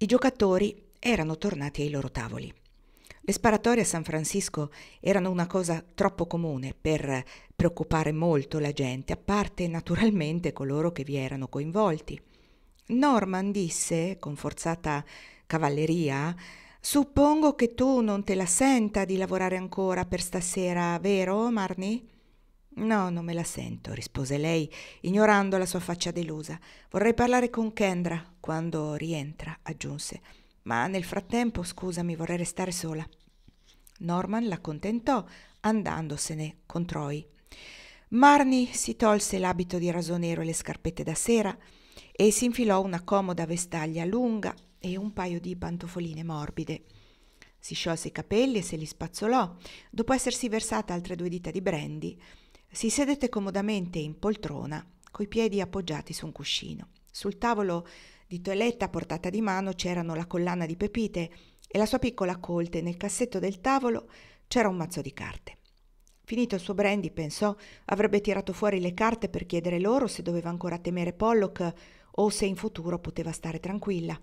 I giocatori erano tornati ai loro tavoli. Le sparatorie a San Francisco erano una cosa troppo comune per preoccupare molto la gente, a parte naturalmente coloro che vi erano coinvolti. Norman disse con forzata cavalleria: «Suppongo che tu non te la senta di lavorare ancora per stasera, vero, Marnie?» «No, non me la sento», rispose lei, ignorando la sua faccia delusa. «Vorrei parlare con Kendra quando rientra», aggiunse. «Ma nel frattempo, scusami, vorrei restare sola». Norman l'accontentò, andandosene con Troy. Marnie si tolse l'abito di raso nero e le scarpette da sera e si infilò una comoda vestaglia lunga e un paio di pantofoline morbide. Si sciolse i capelli e se li spazzolò. Dopo essersi versata altre 2 dita di brandy, si sedette comodamente in poltrona, coi piedi appoggiati su un cuscino. Sul tavolo di toeletta a portata di mano c'erano la collana di pepite e la sua piccola colte, e nel cassetto del tavolo c'era un mazzo di carte. Finito il suo brandy, pensò, avrebbe tirato fuori le carte per chiedere loro se doveva ancora temere Pollock o se in futuro poteva stare tranquilla.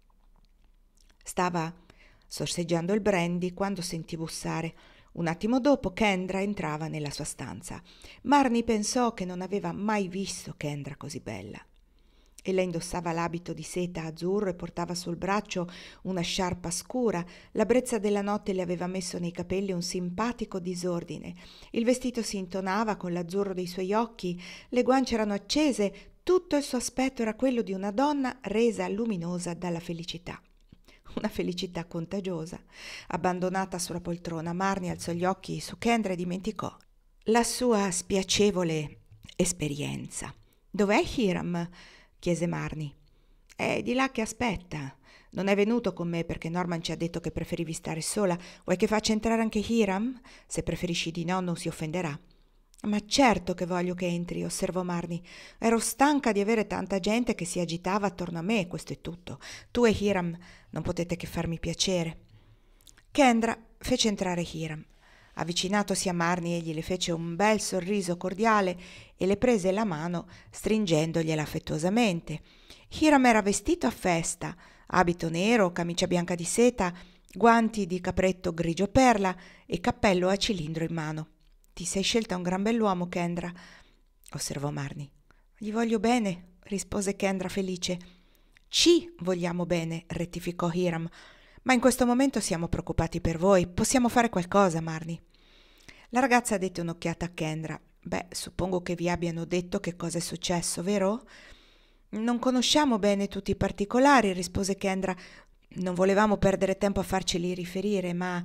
Stava sorseggiando il brandy quando sentì bussare. Un attimo dopo Kendra entrava nella sua stanza. Marnie pensò che non aveva mai visto Kendra così bella. Ella indossava l'abito di seta azzurro e portava sul braccio una sciarpa scura. La brezza della notte le aveva messo nei capelli un simpatico disordine. Il vestito si intonava con l'azzurro dei suoi occhi, le guance erano accese, tutto il suo aspetto era quello di una donna resa luminosa dalla felicità. Una felicità contagiosa. Abbandonata sulla poltrona, Marnie alzò gli occhi su Kendra e dimenticò la sua spiacevole esperienza. «Dov'è Hiram?» chiese Marnie. «È di là che aspetta. Non è venuto con me perché Norman ci ha detto che preferivi stare sola. Vuoi che faccia entrare anche Hiram? Se preferisci di no, non si offenderà». «Ma certo che voglio che entri», osservò Marnie. «Ero stanca di avere tanta gente che si agitava attorno a me, questo è tutto. Tu e Hiram non potete che farmi piacere». Kendra fece entrare Hiram. Avvicinatosi a Marnie, egli le fece un bel sorriso cordiale e le prese la mano stringendogliela affettuosamente. Hiram era vestito a festa, abito nero, camicia bianca di seta, guanti di capretto grigio perla e cappello a cilindro in mano. «Ti sei scelta un gran bell'uomo, Kendra», osservò Marnie. «Gli voglio bene», rispose Kendra felice. «Ci vogliamo bene», rettificò Hiram. «Ma in questo momento siamo preoccupati per voi. Possiamo fare qualcosa, Marnie?» La ragazza dette un'occhiata a Kendra. «Beh, suppongo che vi abbiano detto che cosa è successo, vero?» «Non conosciamo bene tutti i particolari», rispose Kendra. «Non volevamo perdere tempo a farceli riferire, ma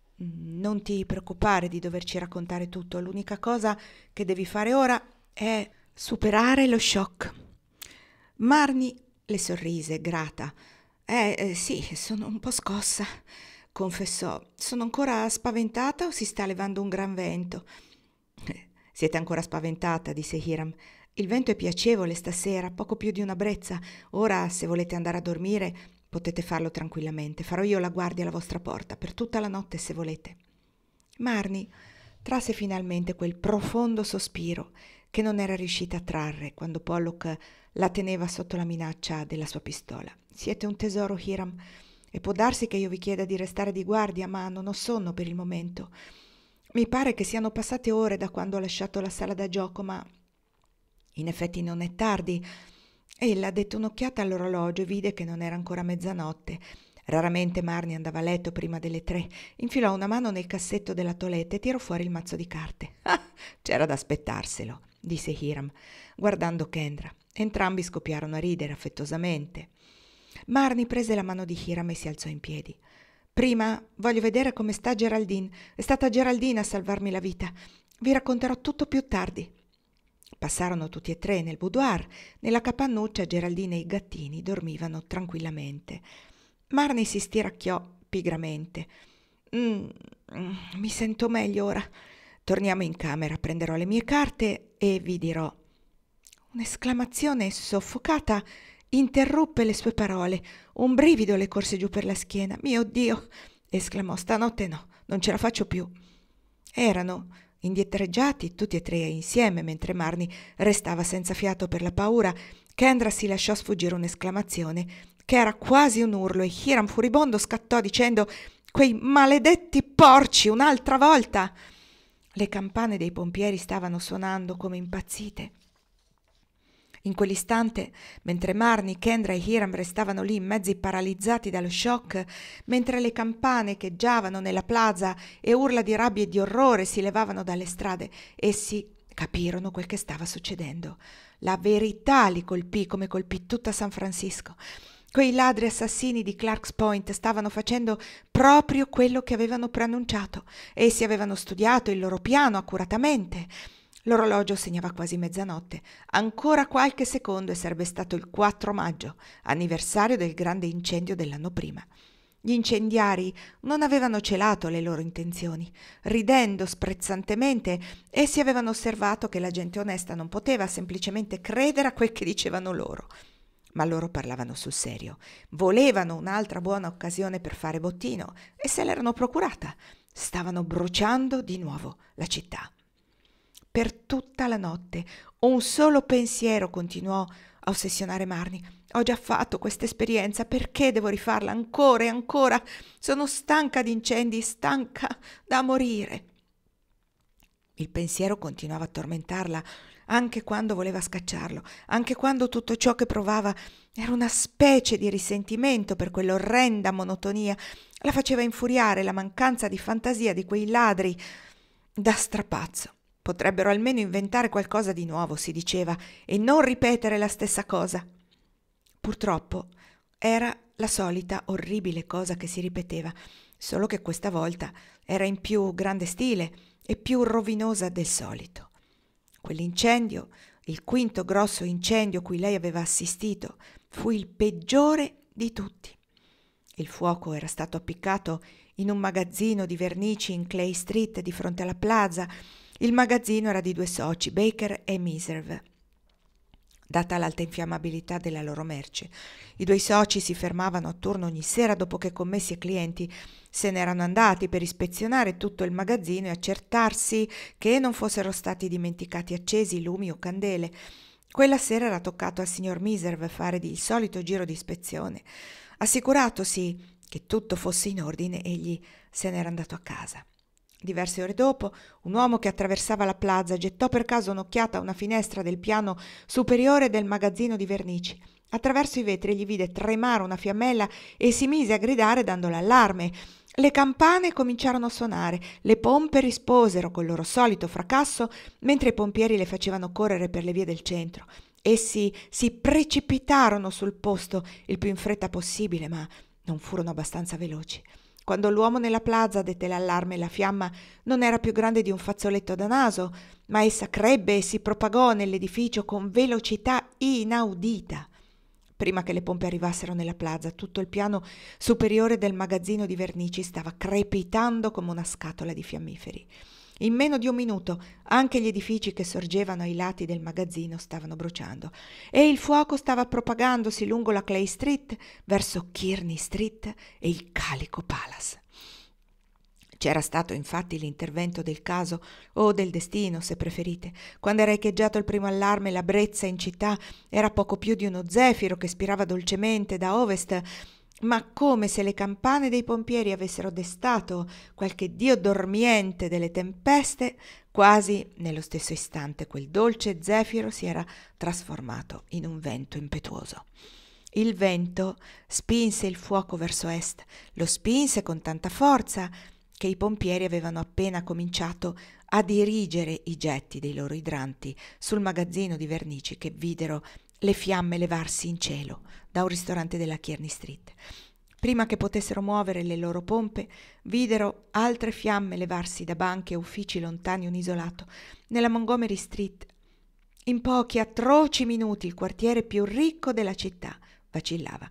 non ti preoccupare di doverci raccontare tutto. L'unica cosa che devi fare ora è superare lo shock». Marnie le sorrise, grata. Sì, sono un po' scossa», confessò. «Sono ancora spaventata o si sta levando un gran vento?» «Siete ancora spaventata», disse Hiram. «Il vento è piacevole stasera, poco più di una brezza. Ora, se volete andare a dormire, potete farlo tranquillamente. Farò io la guardia alla vostra porta per tutta la notte, se volete». Marnie trasse finalmente quel profondo sospiro che non era riuscita a trarre quando Pollock la teneva sotto la minaccia della sua pistola. «Siete un tesoro, Hiram, e può darsi che io vi chieda di restare di guardia, ma non ho sonno per il momento. Mi pare che siano passate ore da quando ho lasciato la sala da gioco, ma in effetti non è tardi». Ella dette un'occhiata all'orologio e vide che non era ancora mezzanotte. Raramente Marnie andava a letto prima delle 3. Infilò una mano nel cassetto della toeletta e tirò fuori il mazzo di carte. «Ah, c'era da aspettarselo», disse Hiram, guardando Kendra. Entrambi scoppiarono a ridere affettuosamente. Marnie prese la mano di Hiram e si alzò in piedi. «Prima voglio vedere come sta Geraldine. È stata Geraldine a salvarmi la vita. Vi racconterò tutto più tardi». Passarono tutti e 3 nel boudoir. Nella capannuccia Geraldine e i gattini dormivano tranquillamente. Marnie si stiracchiò pigramente. Mi sento meglio ora. Torniamo in camera, prenderò le mie carte e vi dirò». Un'esclamazione soffocata interruppe le sue parole. Un brivido le corse giù per la schiena. «Mio Dio!» esclamò. «Stanotte no, non ce la faccio più». Erano indietreggiati tutti e 3 insieme, mentre Marnie restava senza fiato per la paura. Kendra si lasciò sfuggire un'esclamazione che era quasi un urlo, e Hiram furibondo scattò dicendo: «Quei maledetti porci, un'altra volta!» Le campane dei pompieri stavano suonando come impazzite. In quell'istante, mentre Marnie, Kendra e Hiram restavano lì mezzi paralizzati dallo shock, mentre le campane echeggiavano nella plaza e urla di rabbia e di orrore si levavano dalle strade, essi capirono quel che stava succedendo. La verità li colpì come colpì tutta San Francisco. Quei ladri assassini di Clarks Point stavano facendo proprio quello che avevano preannunciato. Essi avevano studiato il loro piano accuratamente. L'orologio segnava quasi mezzanotte. Ancora qualche secondo e sarebbe stato il 4 maggio, anniversario del grande incendio dell'anno prima. Gli incendiari non avevano celato le loro intenzioni. Ridendo sprezzantemente, essi avevano osservato che la gente onesta non poteva semplicemente credere a quel che dicevano loro. Ma loro parlavano sul serio. Volevano un'altra buona occasione per fare bottino e se l'erano procurata. Stavano bruciando di nuovo la città. Per tutta la notte un solo pensiero continuò a ossessionare Marnie. «Ho già fatto questa esperienza, perché devo rifarla ancora e ancora? Sono stanca di incendi, stanca da morire!» Il pensiero continuava a tormentarla anche quando voleva scacciarlo, anche quando tutto ciò che provava era una specie di risentimento per quell'orrenda monotonia. La faceva infuriare la mancanza di fantasia di quei ladri da strapazzo. Potrebbero almeno inventare qualcosa di nuovo, si diceva, e non ripetere la stessa cosa. Purtroppo era la solita orribile cosa che si ripeteva, solo che questa volta era in più grande stile e più rovinosa del solito. Quell'incendio, il quinto grosso incendio a cui lei aveva assistito, fu il peggiore di tutti. Il fuoco era stato appiccato in un magazzino di vernici in Clay Street di fronte alla plaza. Il magazzino era di 2 soci, Baker e Meserve. Data l'alta infiammabilità della loro merce, i 2 soci si fermavano a turno ogni sera dopo che commessi e clienti se n'erano andati per ispezionare tutto il magazzino e accertarsi che non fossero stati dimenticati accesi lumi o candele. Quella sera era toccato al signor Meserve fare il solito giro di ispezione. Assicuratosi che tutto fosse in ordine, egli se n'era andato a casa. Diverse ore dopo, un uomo che attraversava la plaza gettò per caso un'occhiata a una finestra del piano superiore del magazzino di vernici. Attraverso i vetri gli vide tremare una fiammella e si mise a gridare dando l'allarme. Le campane cominciarono a suonare, le pompe risposero col loro solito fracasso mentre i pompieri le facevano correre per le vie del centro. Essi si precipitarono sul posto il più in fretta possibile, ma non furono abbastanza veloci. Quando l'uomo nella plaza dette l'allarme, la fiamma non era più grande di un fazzoletto da naso, ma essa crebbe e si propagò nell'edificio con velocità inaudita. Prima che le pompe arrivassero nella plaza, tutto il piano superiore del magazzino di vernici stava crepitando come una scatola di fiammiferi. In meno di un minuto anche gli edifici che sorgevano ai lati del magazzino stavano bruciando e il fuoco stava propagandosi lungo la Clay Street verso Kearney Street e il Calico Palace. C'era stato infatti l'intervento del caso o del destino, se preferite. Quando era echeggiato il primo allarme, la brezza in città era poco più di uno zefiro che spirava dolcemente da ovest, ma come se le campane dei pompieri avessero destato qualche dio dormiente delle tempeste, quasi nello stesso istante quel dolce zefiro si era trasformato in un vento impetuoso. Il vento spinse il fuoco verso est, lo spinse con tanta forza che i pompieri avevano appena cominciato a dirigere i getti dei loro idranti sul magazzino di vernici che videro le fiamme levarsi in cielo da un ristorante della Kearney Street. Prima che potessero muovere le loro pompe, videro altre fiamme levarsi da banche e uffici lontani un isolato, nella Montgomery Street. In pochi atroci minuti il quartiere più ricco della città vacillava,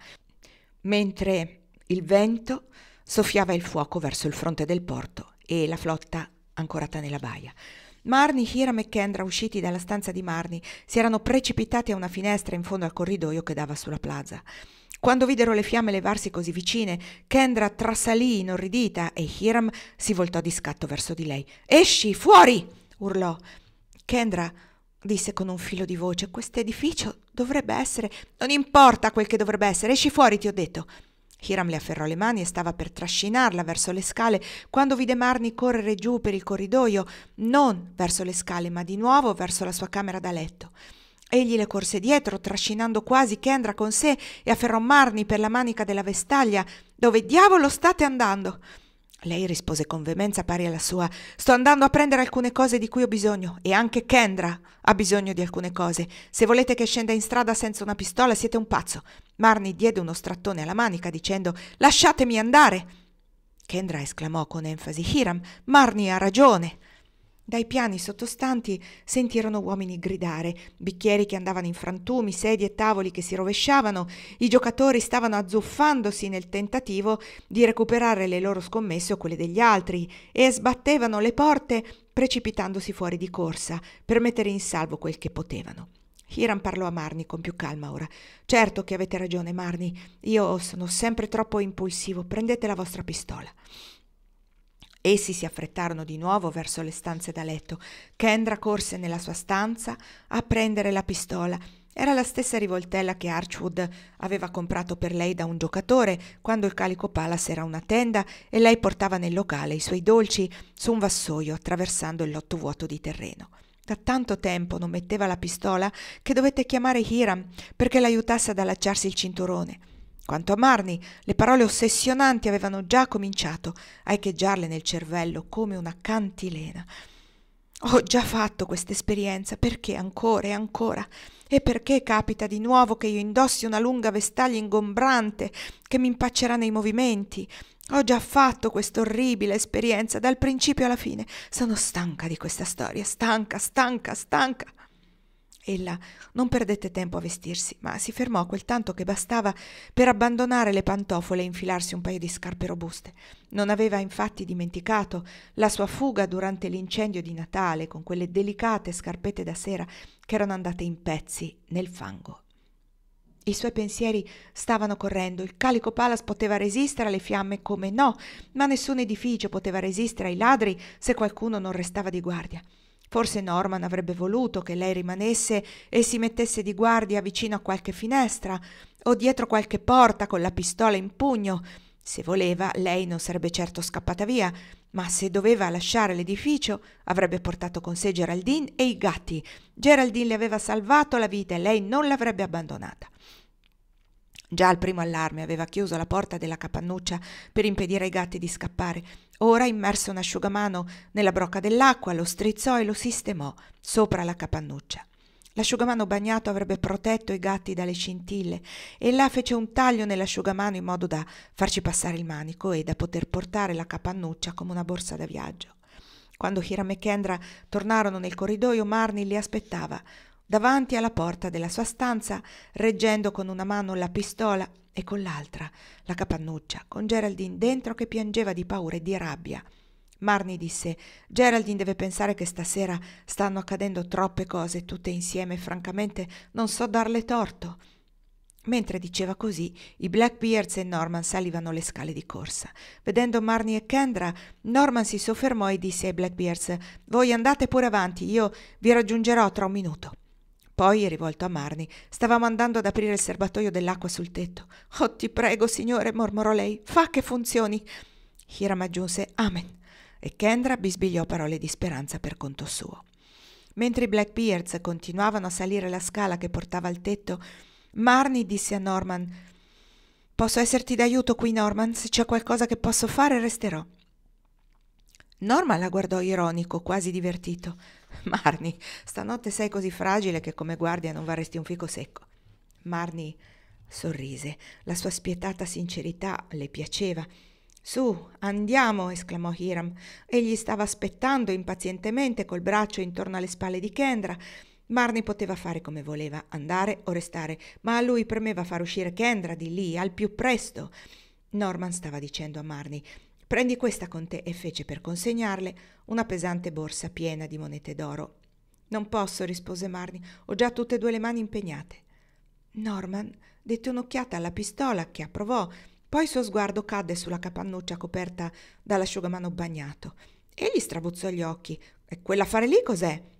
mentre il vento soffiava il fuoco verso il fronte del porto e la flotta ancorata nella baia. Marnie, Hiram e Kendra, usciti dalla stanza di Marnie, si erano precipitati a una finestra in fondo al corridoio che dava sulla plaza. Quando videro le fiamme levarsi così vicine, Kendra trasalì inorridita e Hiram si voltò di scatto verso di lei. «Esci, fuori!» urlò. Kendra disse con un filo di voce. Quest'edificio dovrebbe essere... Non importa quel che dovrebbe essere, esci fuori, ti ho detto. Hiram le afferrò le mani e stava per trascinarla verso le scale quando vide Marnie correre giù per il corridoio, non verso le scale, ma di nuovo verso la sua camera da letto. Egli le corse dietro, trascinando quasi Kendra con sé, e afferrò Marnie per la manica della vestaglia. «Dove diavolo state andando?» Lei rispose con veemenza pari alla sua. «Sto andando a prendere alcune cose di cui ho bisogno, e anche Kendra ha bisogno di alcune cose. Se volete che scenda in strada senza una pistola siete un pazzo». Marnie diede uno strattone alla manica dicendo «Lasciatemi andare!». Kendra esclamò con enfasi «Hiram, Marnie ha ragione!». Dai piani sottostanti sentirono uomini gridare, bicchieri che andavano in frantumi, sedie e tavoli che si rovesciavano. I giocatori stavano azzuffandosi nel tentativo di recuperare le loro scommesse o quelle degli altri e sbattevano le porte precipitandosi fuori di corsa per mettere in salvo quel che potevano. Hiram parlò a Marnie con più calma ora. «Certo che avete ragione, Marnie. Io sono sempre troppo impulsivo. Prendete la vostra pistola». Essi si affrettarono di nuovo verso le stanze da letto. Kendra corse nella sua stanza a prendere la pistola. Era la stessa rivoltella che Archwood aveva comprato per lei da un giocatore quando il Calico Palace era una tenda e lei portava nel locale i suoi dolci su un vassoio attraversando il lotto vuoto di terreno. Da tanto tempo non metteva la pistola che dovette chiamare Hiram perché l'aiutasse ad allacciarsi il cinturone. Quanto a Marnie, le parole ossessionanti avevano già cominciato a echeggiarle nel cervello come una cantilena. «Ho già fatto questa esperienza, perché ancora e ancora? E perché capita di nuovo che io indossi una lunga vestaglia ingombrante che mi impaccerà nei movimenti? Ho già fatto questa orribile esperienza dal principio alla fine. Sono stanca di questa storia, stanca, stanca, stanca». Ella non perdette tempo a vestirsi, ma si fermò quel tanto che bastava per abbandonare le pantofole e infilarsi un paio di scarpe robuste. Non aveva infatti dimenticato la sua fuga durante l'incendio di Natale con quelle delicate scarpette da sera che erano andate in pezzi nel fango. I suoi pensieri stavano correndo. Il Calico Palace poteva resistere alle fiamme come no, ma nessun edificio poteva resistere ai ladri se qualcuno non restava di guardia. Forse Norman avrebbe voluto che lei rimanesse e si mettesse di guardia vicino a qualche finestra o dietro qualche porta con la pistola in pugno. Se voleva, lei non sarebbe certo scappata via, ma se doveva lasciare l'edificio avrebbe portato con sé Geraldine e i gatti. Geraldine le aveva salvato la vita e lei non l'avrebbe abbandonata. Già al primo allarme aveva chiuso la porta della capannuccia per impedire ai gatti di scappare. Ora, immerso un asciugamano nella brocca dell'acqua, lo strizzò e lo sistemò sopra la capannuccia. L'asciugamano bagnato avrebbe protetto i gatti dalle scintille e là fece un taglio nell'asciugamano in modo da farci passare il manico e da poter portare la capannuccia come una borsa da viaggio. Quando Hiram e Kendra tornarono nel corridoio, Marnie li aspettava davanti alla porta della sua stanza, reggendo con una mano la pistola e con l'altra la capannuccia, con Geraldine dentro che piangeva di paura e di rabbia. Marnie disse: «Geraldine deve pensare che stasera stanno accadendo troppe cose tutte insieme e francamente non so darle torto». Mentre diceva così, i Blackbeards e Norman salivano le scale di corsa. Vedendo Marnie e Kendra, Norman si soffermò e disse ai Blackbeards: «Voi andate pure avanti, io vi raggiungerò tra un minuto». Poi, rivolto a Marnie, stavamo andando ad aprire il serbatoio dell'acqua sul tetto. «Oh, ti prego, signore», mormorò lei, «fa che funzioni». Hiram aggiunse «Amen» e Kendra bisbigliò parole di speranza per conto suo. Mentre i Blackbeards continuavano a salire la scala che portava al tetto, Marnie disse a Norman: «Posso esserti d'aiuto qui, Norman? Se c'è qualcosa che posso fare, resterò». Norman la guardò ironico, quasi divertito. «Marnie, stanotte sei così fragile che come guardia non varresti un fico secco». Marnie sorrise. La sua spietata sincerità le piaceva. «Su, andiamo!» esclamò Hiram. Egli stava aspettando impazientemente col braccio intorno alle spalle di Kendra. Marnie poteva fare come voleva, andare o restare, ma a lui premeva far uscire Kendra di lì al più presto. Norman stava dicendo a Marnie: «Prendi questa con te», e fece per consegnarle una pesante borsa piena di monete d'oro. «Non posso», rispose Marnie, «ho già tutte e due le mani impegnate». Norman dette un'occhiata alla pistola che approvò, poi il suo sguardo cadde sulla capannuccia coperta dall'asciugamano bagnato. Egli strabuzzò gli occhi. «E quell'affare lì cos'è?»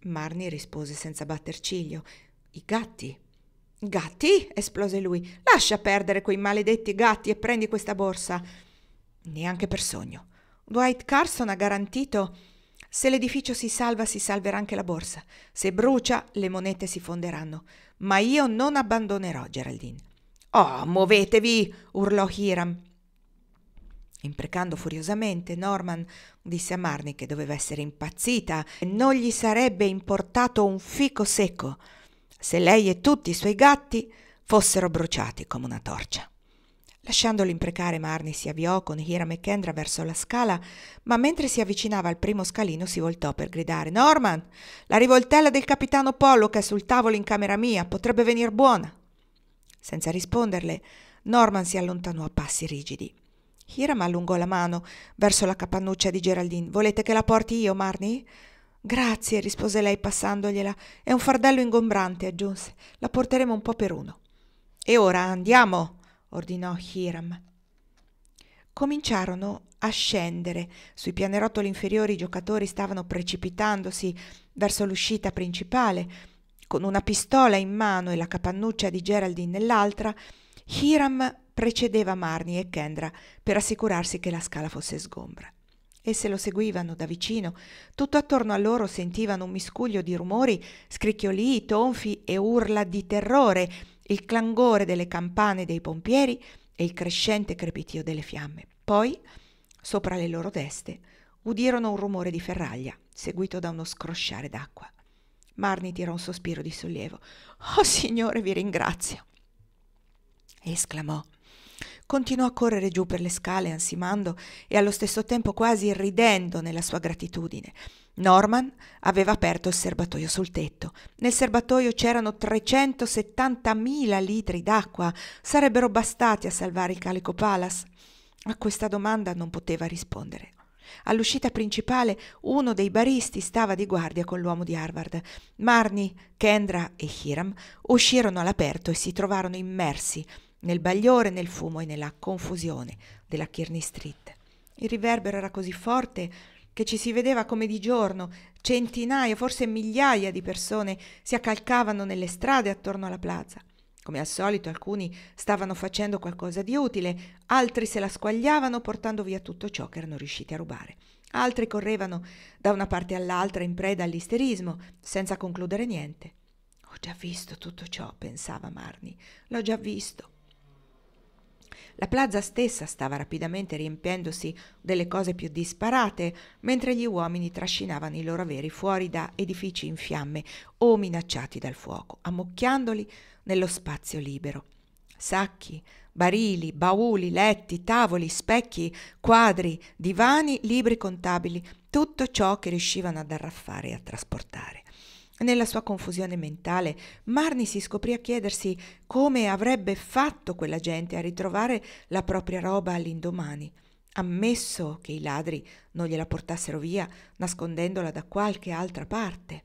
Marnie rispose senza batter ciglio. I gatti. Gatti? Esplose lui. Lascia perdere quei maledetti gatti e prendi questa borsa. Neanche per sogno. Dwight Carson ha garantito: se l'edificio si salva, si salverà anche la borsa. Se brucia, le monete si fonderanno. Ma io non abbandonerò Geraldine. Oh, muovetevi! Urlò Hiram. Imprecando furiosamente, Norman disse a Marnie che doveva essere impazzita e non gli sarebbe importato un fico secco se lei e tutti i suoi gatti fossero bruciati come una torcia. Lasciandolo imprecare, Marnie si avviò con Hiram e Kendra verso la scala, ma mentre si avvicinava al primo scalino si voltò per gridare: «Norman, la rivoltella del capitano Pollock è sul tavolo in camera mia, potrebbe venir buona». Senza risponderle, Norman si allontanò a passi rigidi. Hiram allungò la mano verso la cappannuccia di Geraldine. «Volete che la porti io, Marnie?» «Grazie», rispose lei passandogliela. «È un fardello ingombrante», aggiunse. «La porteremo un po' per uno». «E ora andiamo», ordinò Hiram. Cominciarono a scendere. Sui pianerottoli inferiori i giocatori stavano precipitandosi verso l'uscita principale. Con una pistola in mano e la cappannuccia di Geraldine nell'altra, Hiram precedeva Marnie e Kendra per assicurarsi che la scala fosse sgombra. Esse lo seguivano da vicino. Tutto attorno a loro sentivano un miscuglio di rumori, scricchiolii, tonfi e urla di terrore, il clangore delle campane dei pompieri e il crescente crepitio delle fiamme. Poi, sopra le loro teste, udirono un rumore di ferraglia, seguito da uno scrosciare d'acqua. Marnie tirò un sospiro di sollievo. «Oh, Signore, vi ringrazio!» esclamò. Continuò a correre giù per le scale ansimando e allo stesso tempo quasi ridendo nella sua gratitudine. Norman aveva aperto il serbatoio sul tetto. Nel serbatoio c'erano 370.000 litri d'acqua. Sarebbero bastati a salvare il Calico Palace? A questa domanda non poteva rispondere. All'uscita principale uno dei baristi stava di guardia con l'uomo di Harvard. Marnie, Kendra e Hiram uscirono all'aperto e si trovarono immersi nel bagliore, nel fumo e nella confusione della Kearny Street. Il riverbero era così forte che ci si vedeva come di giorno. Centinaia, forse migliaia di persone si accalcavano nelle strade attorno alla plaza. Come al solito alcuni stavano facendo qualcosa di utile, altri se la squagliavano portando via tutto ciò che erano riusciti a rubare. Altri correvano da una parte all'altra in preda all'isterismo, senza concludere niente. «Ho già visto tutto ciò», pensava Marnie, «l'ho già visto». La plaza stessa stava rapidamente riempiendosi delle cose più disparate, mentre gli uomini trascinavano i loro averi fuori da edifici in fiamme o minacciati dal fuoco, ammucchiandoli nello spazio libero. Sacchi, barili, bauli, letti, tavoli, specchi, quadri, divani, libri contabili, tutto ciò che riuscivano ad arraffare e a trasportare. Nella sua confusione mentale, Marnie si scoprì a chiedersi come avrebbe fatto quella gente a ritrovare la propria roba all'indomani, ammesso che i ladri non gliela portassero via nascondendola da qualche altra parte.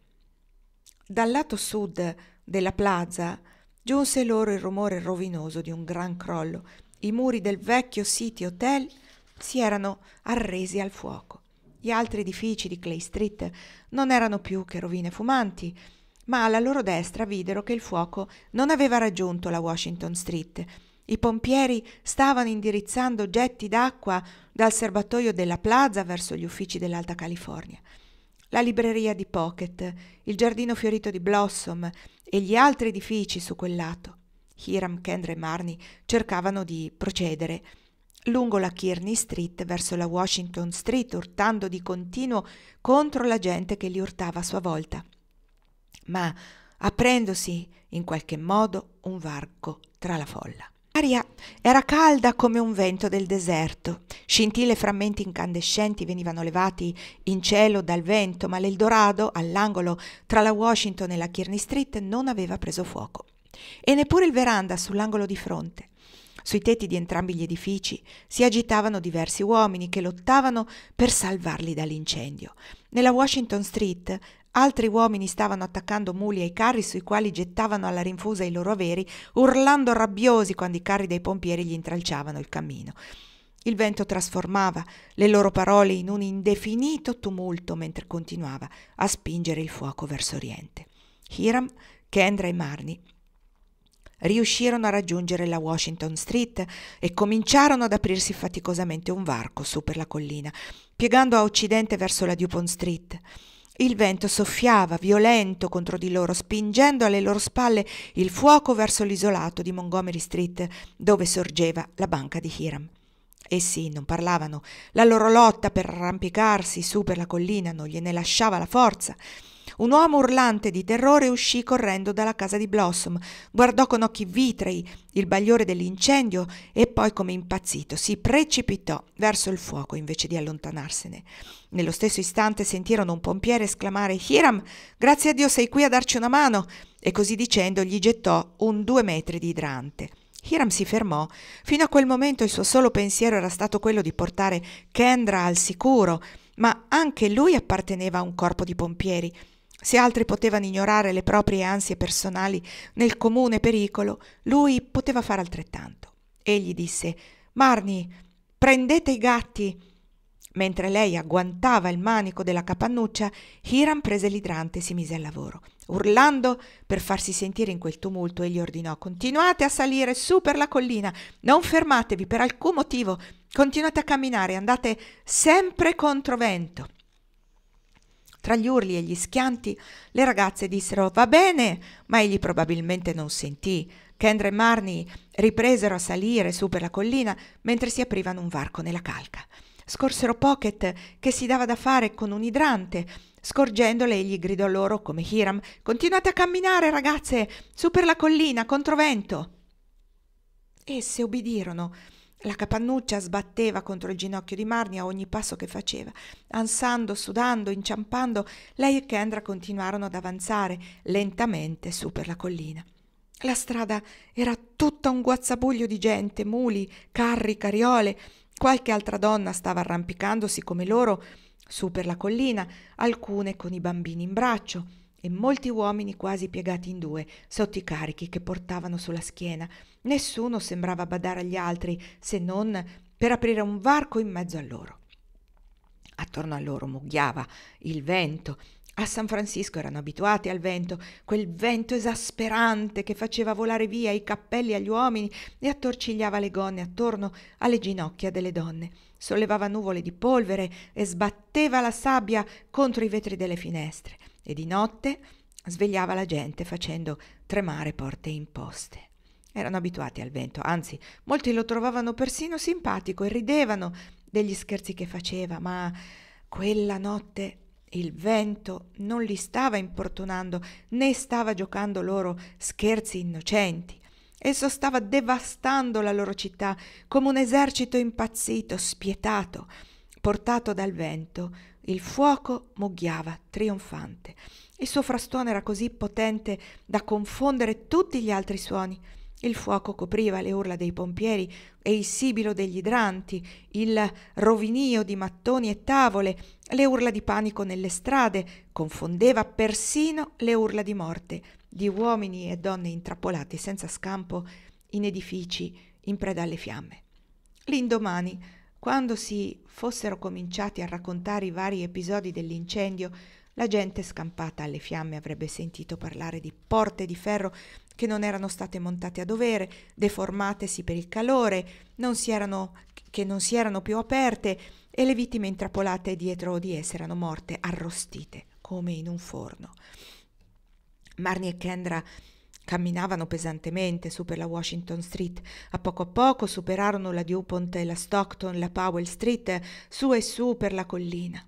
Dal lato sud della plaza giunse loro il rumore rovinoso di un gran crollo. I muri del vecchio City Hotel si erano arresi al fuoco. Gli altri edifici di Clay Street non erano più che rovine fumanti, ma alla loro destra videro che il fuoco non aveva raggiunto la Washington Street. I pompieri stavano indirizzando getti d'acqua dal serbatoio della plaza verso gli uffici dell'Alta California. La libreria di Pocket, il giardino fiorito di Blossom e gli altri edifici su quel lato. Hiram, Kendra e Marnie cercavano di procedere lungo la Kearny Street verso la Washington Street, urtando di continuo contro la gente che li urtava a sua volta, ma aprendosi in qualche modo un varco tra la folla. L'aria era calda come un vento del deserto. Scintille e frammenti incandescenti venivano levati in cielo dal vento, ma l'Eldorado, all'angolo tra la Washington e la Kearny Street, non aveva preso fuoco. E neppure il veranda sull'angolo di fronte. Sui tetti di entrambi gli edifici si agitavano diversi uomini che lottavano per salvarli dall'incendio. Nella Washington Street altri uomini stavano attaccando muli ai carri sui quali gettavano alla rinfusa i loro averi, urlando rabbiosi quando i carri dei pompieri gli intralciavano il cammino. Il vento trasformava le loro parole in un indefinito tumulto mentre continuava a spingere il fuoco verso oriente. Hiram, Kendra e Marnie riuscirono a raggiungere la Washington Street e cominciarono ad aprirsi faticosamente un varco su per la collina, piegando a occidente verso la Dupont Street. Il vento soffiava violento contro di loro, spingendo alle loro spalle il fuoco verso l'isolato di Montgomery Street, dove sorgeva la banca di Hiram. Essi non parlavano, la loro lotta per arrampicarsi su per la collina non gliene lasciava la forza. Un uomo urlante di terrore uscì correndo dalla casa di Blossom, guardò con occhi vitrei il bagliore dell'incendio e poi, come impazzito, si precipitò verso il fuoco invece di allontanarsene. Nello stesso istante sentirono un pompiere esclamare: «Hiram, grazie a Dio sei qui a darci una mano!» e così dicendo gli gettò un 2 metri di idrante. Hiram si fermò. Fino a quel momento il suo solo pensiero era stato quello di portare Kendra al sicuro, ma anche lui apparteneva a un corpo di pompieri. Se altri potevano ignorare le proprie ansie personali nel comune pericolo, lui poteva fare altrettanto. Egli disse: «Marnie, prendete i gatti!» Mentre lei agguantava il manico della capannuccia, Hiram prese l'idrante e si mise al lavoro. Urlando per farsi sentire in quel tumulto, egli ordinò: «Continuate a salire su per la collina, non fermatevi per alcun motivo, continuate a camminare, andate sempre controvento». Tra gli urli e gli schianti, le ragazze dissero «Va bene», ma egli probabilmente non sentì. Kendra e Marnie ripresero a salire su per la collina mentre si aprivano un varco nella calca. Scorsero Pocket che si dava da fare con un idrante. Scorgendole, egli gridò loro come Hiram: «Continuate a camminare, ragazze, su per la collina, controvento». Esse ubbidirono. La capannuccia sbatteva contro il ginocchio di Marnie a ogni passo che faceva. Ansando, sudando, inciampando, lei e Kendra continuarono ad avanzare lentamente su per la collina. La strada era tutta un guazzabuglio di gente, muli, carri, carriole. Qualche altra donna stava arrampicandosi come loro su per la collina, alcune con i bambini in braccio, e molti uomini quasi piegati in due sotto i carichi che portavano sulla schiena. Nessuno sembrava badare agli altri, se non per aprire un varco in mezzo a loro. Attorno a loro mugghiava il vento. A San Francisco erano abituati al vento, quel vento esasperante che faceva volare via i cappelli agli uomini e attorcigliava le gonne attorno alle ginocchia delle donne. Sollevava nuvole di polvere e sbatteva la sabbia contro i vetri delle finestre, e di notte svegliava la gente facendo tremare porte imposte. Erano abituati al vento, anzi, molti lo trovavano persino simpatico e ridevano degli scherzi che faceva, ma quella notte il vento non li stava importunando, né stava giocando loro scherzi innocenti. Esso stava devastando la loro città come un esercito impazzito, spietato. Portato dal vento, il fuoco mugghiava trionfante. Il suo frastuono era così potente da confondere tutti gli altri suoni. Il fuoco copriva le urla dei pompieri e il sibilo degli idranti, il rovinio di mattoni e tavole, le urla di panico nelle strade, confondeva persino le urla di morte di uomini e donne intrappolati senza scampo in edifici in preda alle fiamme. L'indomani, quando si fossero cominciati a raccontare i vari episodi dell'incendio, la gente scampata alle fiamme avrebbe sentito parlare di porte di ferro che non erano state montate a dovere, deformatesi per il calore, che non si erano più aperte, e le vittime intrappolate dietro di esse erano morte arrostite come in un forno. Marnie e Kendra camminavano pesantemente su per la Washington Street. A poco superarono la Dupont e la Stockton, la Powell Street, su e su per la collina.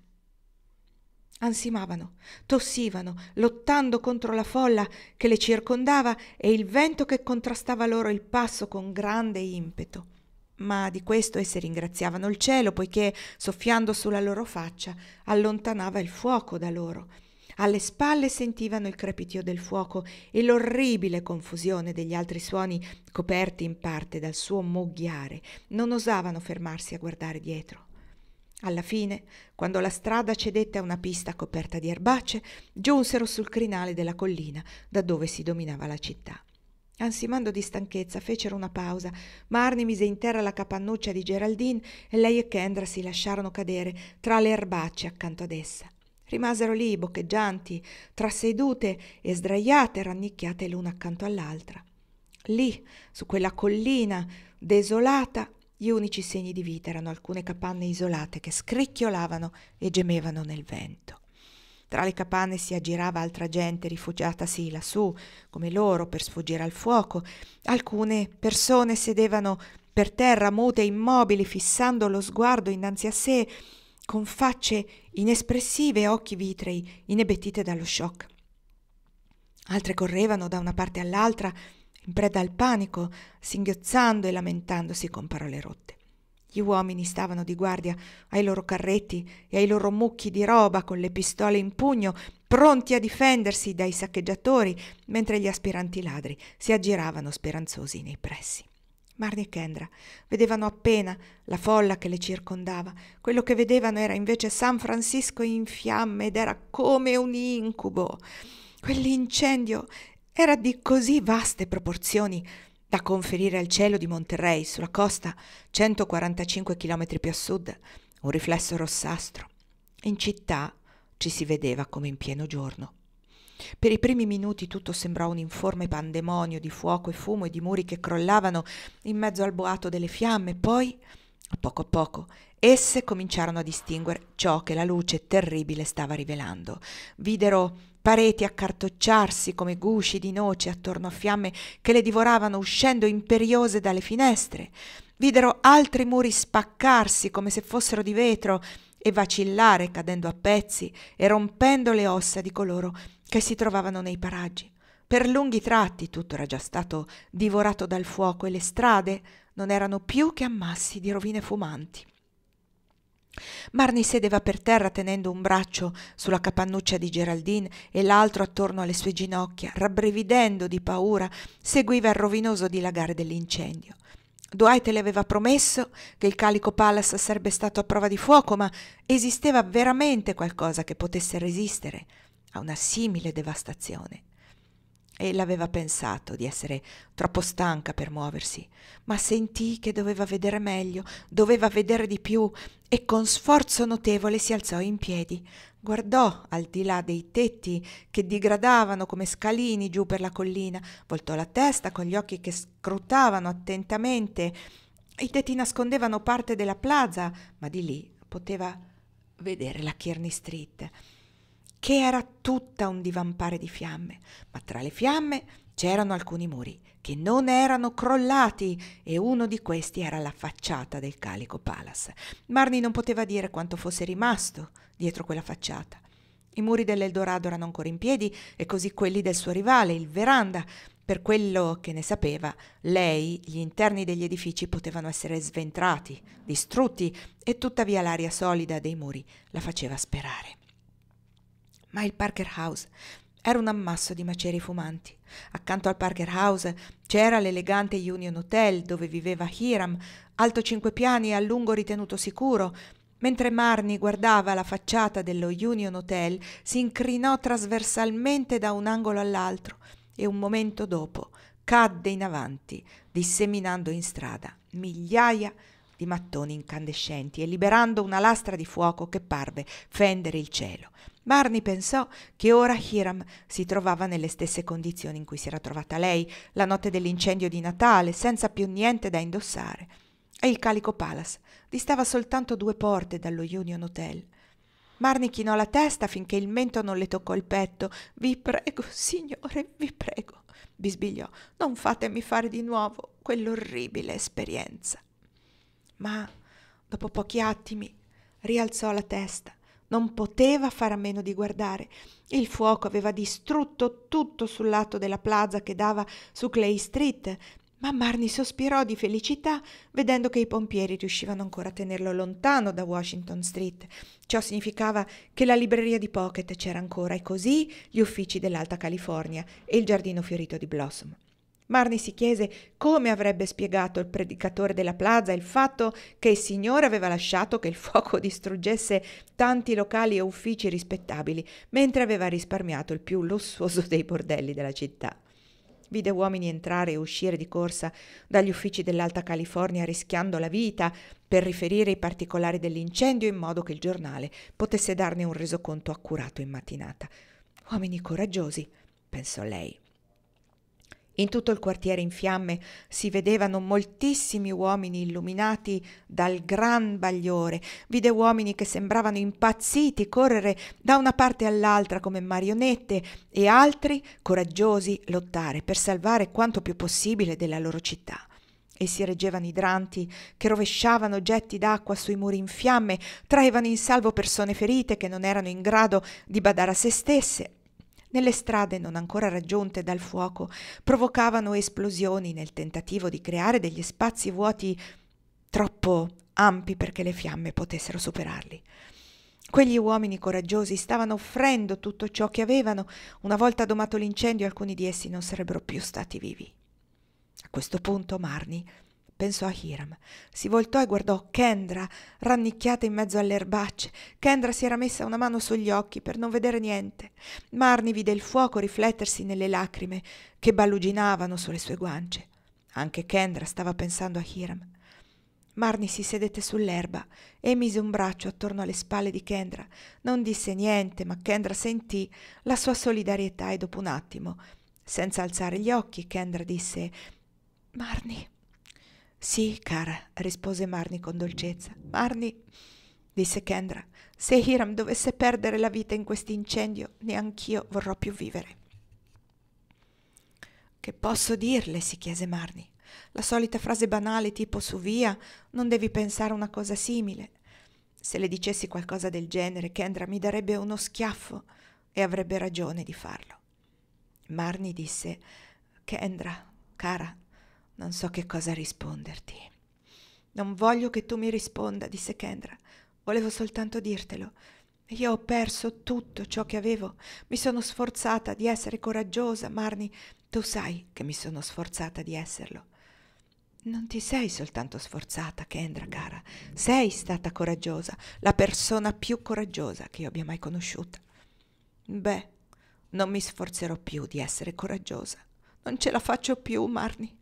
Ansimavano, tossivano, lottando contro la folla che le circondava e il vento che contrastava loro il passo con grande impeto. Ma di questo esse ringraziavano il cielo, poiché, soffiando sulla loro faccia, allontanava il fuoco da loro. Alle spalle sentivano il crepitio del fuoco e l'orribile confusione degli altri suoni coperti in parte dal suo mugghiare. Non osavano fermarsi a guardare dietro. Alla fine, quando la strada cedette a una pista coperta di erbacce, giunsero sul crinale della collina da dove si dominava la città. Ansimando di stanchezza, fecero una pausa. Marnie mise in terra la capannuccia di Geraldine e lei e Kendra si lasciarono cadere tra le erbacce accanto ad essa. Rimasero lì, boccheggianti, trasedute e sdraiate, rannicchiate l'una accanto all'altra. Lì, su quella collina desolata, gli unici segni di vita erano alcune capanne isolate che scricchiolavano e gemevano nel vento. Tra le capanne si aggirava altra gente rifugiatasi lassù, come loro, per sfuggire al fuoco. Alcune persone sedevano per terra, mute e immobili, fissando lo sguardo innanzi a sé, con facce inespressive e occhi vitrei, inebetite dallo shock. Altre correvano da una parte all'altra, in preda al panico, singhiozzando e lamentandosi con parole rotte. Gli uomini stavano di guardia ai loro carretti e ai loro mucchi di roba con le pistole in pugno, pronti a difendersi dai saccheggiatori, mentre gli aspiranti ladri si aggiravano speranzosi nei pressi. Marnie e Kendra vedevano appena la folla che le circondava. Quello che vedevano era invece San Francisco in fiamme ed era come un incubo. Quell'incendio era di così vaste proporzioni da conferire al cielo di Monterey, sulla costa 145 chilometri più a sud, un riflesso rossastro. In città ci si vedeva come in pieno giorno. Per i primi minuti tutto sembrò un informe pandemonio di fuoco e fumo e di muri che crollavano in mezzo al boato delle fiamme. Poi, a poco, esse cominciarono a distinguere ciò che la luce terribile stava rivelando. Videro pareti accartocciarsi come gusci di noce attorno a fiamme che le divoravano uscendo imperiose dalle finestre. Videro altri muri spaccarsi come se fossero di vetro e vacillare cadendo a pezzi e rompendo le ossa di coloro che si trovavano nei paraggi. Per lunghi tratti tutto era già stato divorato dal fuoco e le strade non erano più che ammassi di rovine fumanti. Marnie sedeva per terra tenendo un braccio sulla capannuccia di Geraldine e l'altro attorno alle sue ginocchia, rabbrividendo di paura, seguiva il rovinoso dilagare dell'incendio. Dwight le aveva promesso che il Calico Palace sarebbe stato a prova di fuoco, ma esisteva veramente qualcosa che potesse resistere a una simile devastazione? Ella aveva pensato di essere troppo stanca per muoversi, ma sentì che doveva vedere meglio, doveva vedere di più, e con sforzo notevole si alzò in piedi. Guardò al di là dei tetti che digradavano come scalini giù per la collina, voltò la testa con gli occhi che scrutavano attentamente. I tetti nascondevano parte della plaza, ma di lì poteva vedere la Kearny Street, che era tutta un divampare di fiamme, ma tra le fiamme c'erano alcuni muri che non erano crollati e uno di questi era la facciata del Calico Palace. Marnie non poteva dire quanto fosse rimasto dietro quella facciata. I muri dell'Eldorado erano ancora in piedi e così quelli del suo rivale, il Veranda. Per quello che ne sapeva, lei, gli interni degli edifici potevano essere sventrati, distrutti, e tuttavia l'aria solida dei muri la faceva sperare. Ma il Parker House era un ammasso di macerie fumanti. Accanto al Parker House c'era l'elegante Union Hotel dove viveva Hiram, alto 5 piani e a lungo ritenuto sicuro. Mentre Marnie guardava la facciata dello Union Hotel, si incrinò trasversalmente da un angolo all'altro e un momento dopo cadde in avanti, disseminando in strada migliaia di mattoni incandescenti e liberando una lastra di fuoco che parve fendere il cielo. Marnie pensò che ora Hiram si trovava nelle stesse condizioni in cui si era trovata lei la notte dell'incendio di Natale, senza più niente da indossare. E il Calico Palace distava soltanto 2 porte dallo Union Hotel. Marnie chinò la testa finché il mento non le toccò il petto. «Vi prego, signore, vi prego», bisbigliò, «non fatemi fare di nuovo quell'orribile esperienza». Ma dopo pochi attimi rialzò la testa. Non poteva fare a meno di guardare. Il fuoco aveva distrutto tutto sul lato della plaza che dava su Clay Street, ma Marnie sospirò di felicità vedendo che i pompieri riuscivano ancora a tenerlo lontano da Washington Street. Ciò significava che la libreria di Pocket c'era ancora e così gli uffici dell'Alta California e il giardino fiorito di Blossom. Marnie si chiese come avrebbe spiegato il predicatore della plaza il fatto che il Signore aveva lasciato che il fuoco distruggesse tanti locali e uffici rispettabili, mentre aveva risparmiato il più lussuoso dei bordelli della città. Vide uomini entrare e uscire di corsa dagli uffici dell'Alta California rischiando la vita per riferire i particolari dell'incendio in modo che il giornale potesse darne un resoconto accurato in mattinata. Uomini coraggiosi, pensò lei. In tutto il quartiere in fiamme si vedevano moltissimi uomini illuminati dal gran bagliore. Vide uomini che sembravano impazziti correre da una parte all'altra come marionette e altri, coraggiosi, lottare per salvare quanto più possibile della loro città. Essi reggevano idranti che rovesciavano getti d'acqua sui muri in fiamme, traevano in salvo persone ferite che non erano in grado di badare a se stesse. Nelle strade non ancora raggiunte dal fuoco provocavano esplosioni nel tentativo di creare degli spazi vuoti troppo ampi perché le fiamme potessero superarli. Quegli uomini coraggiosi stavano offrendo tutto ciò che avevano. Una volta domato l'incendio, alcuni di essi non sarebbero più stati vivi. A questo punto Marnie pensò a Hiram. Si voltò e guardò Kendra rannicchiata in mezzo alle erbacce. Kendra si era messa una mano sugli occhi per non vedere niente. Marnie vide il fuoco riflettersi nelle lacrime che balluginavano sulle sue guance. Anche Kendra stava pensando a Hiram. Marnie si sedette sull'erba e mise un braccio attorno alle spalle di Kendra. Non disse niente, ma Kendra sentì la sua solidarietà e dopo un attimo, senza alzare gli occhi, Kendra disse: «Marnie». «Sì, cara», rispose Marnie con dolcezza. «Marnie», disse Kendra, «se Hiram dovesse perdere la vita in quest'incendio, neanch'io vorrò più vivere». «Che posso dirle?» si chiese Marnie. «La solita frase banale tipo su via, non devi pensare una cosa simile. Se le dicessi qualcosa del genere, Kendra mi darebbe uno schiaffo e avrebbe ragione di farlo». Marnie disse: «Kendra, cara, non so che cosa risponderti». «Non voglio che tu mi risponda», disse Kendra. «Volevo soltanto dirtelo. Io ho perso tutto ciò che avevo. Mi sono sforzata di essere coraggiosa, Marnie. Tu sai che mi sono sforzata di esserlo». «Non ti sei soltanto sforzata, Kendra, cara. Sei stata coraggiosa, la persona più coraggiosa che io abbia mai conosciuta». «Beh, non mi sforzerò più di essere coraggiosa. Non ce la faccio più, Marnie».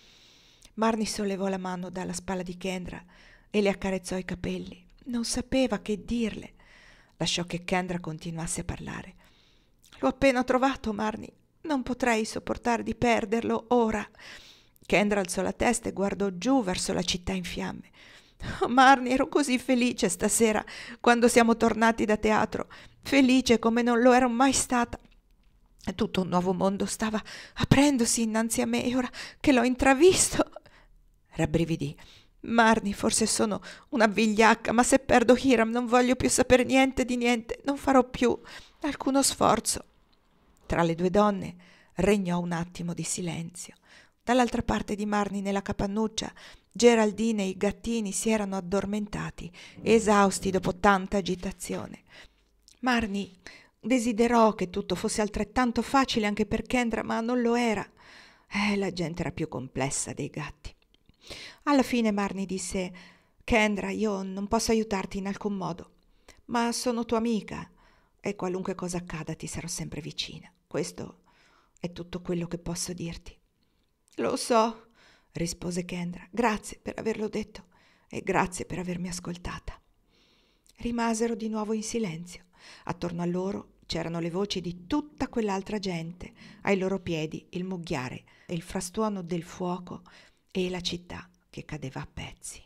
Marnie sollevò la mano dalla spalla di Kendra e le accarezzò i capelli. Non sapeva che dirle. Lasciò che Kendra continuasse a parlare. «L'ho appena trovato, Marnie. Non potrei sopportare di perderlo ora». Kendra alzò la testa e guardò giù verso la città in fiamme. «Oh, Marnie, ero così felice stasera quando siamo tornati da teatro. Felice come non lo ero mai stata. Tutto un nuovo mondo stava aprendosi innanzi a me e ora che l'ho intravisto». Rabbrividì. «Marnie, forse sono una vigliacca, ma se perdo Hiram non voglio più sapere niente di niente, non farò più alcuno sforzo». Tra le due donne regnò un attimo di silenzio. Dall'altra parte di Marnie, nella capannuccia, Geraldine e i gattini si erano addormentati, esausti dopo tanta agitazione. Marnie desiderò che tutto fosse altrettanto facile anche per Kendra, ma non lo era. La gente era più complessa dei gatti. Alla fine Marnie disse: «Kendra, io non posso aiutarti in alcun modo, ma sono tua amica e qualunque cosa accada ti sarò sempre vicina. Questo è tutto quello che posso dirti». «Lo so», rispose Kendra. «Grazie per averlo detto e grazie per avermi ascoltata». Rimasero di nuovo in silenzio. Attorno a loro c'erano le voci di tutta quell'altra gente, ai loro piedi il mugghiare e il frastuono del fuoco e la città che cadeva a pezzi.